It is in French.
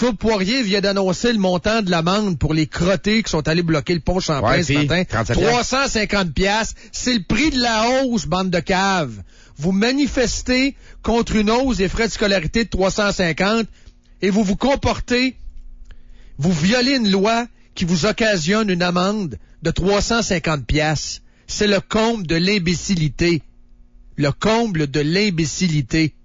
Claude Poirier vient d'annoncer le montant de l'amende pour les crottés qui sont allés bloquer le pont Champlain ce matin. 350 $. C'est le prix de la hausse, bande de caves. Vous manifestez contre une hausse des frais de scolarité de 350 et vous vous comportez, vous violez une loi qui vous occasionne une amende de 350 $. C'est le comble de l'imbécilité. Le comble de l'imbécilité.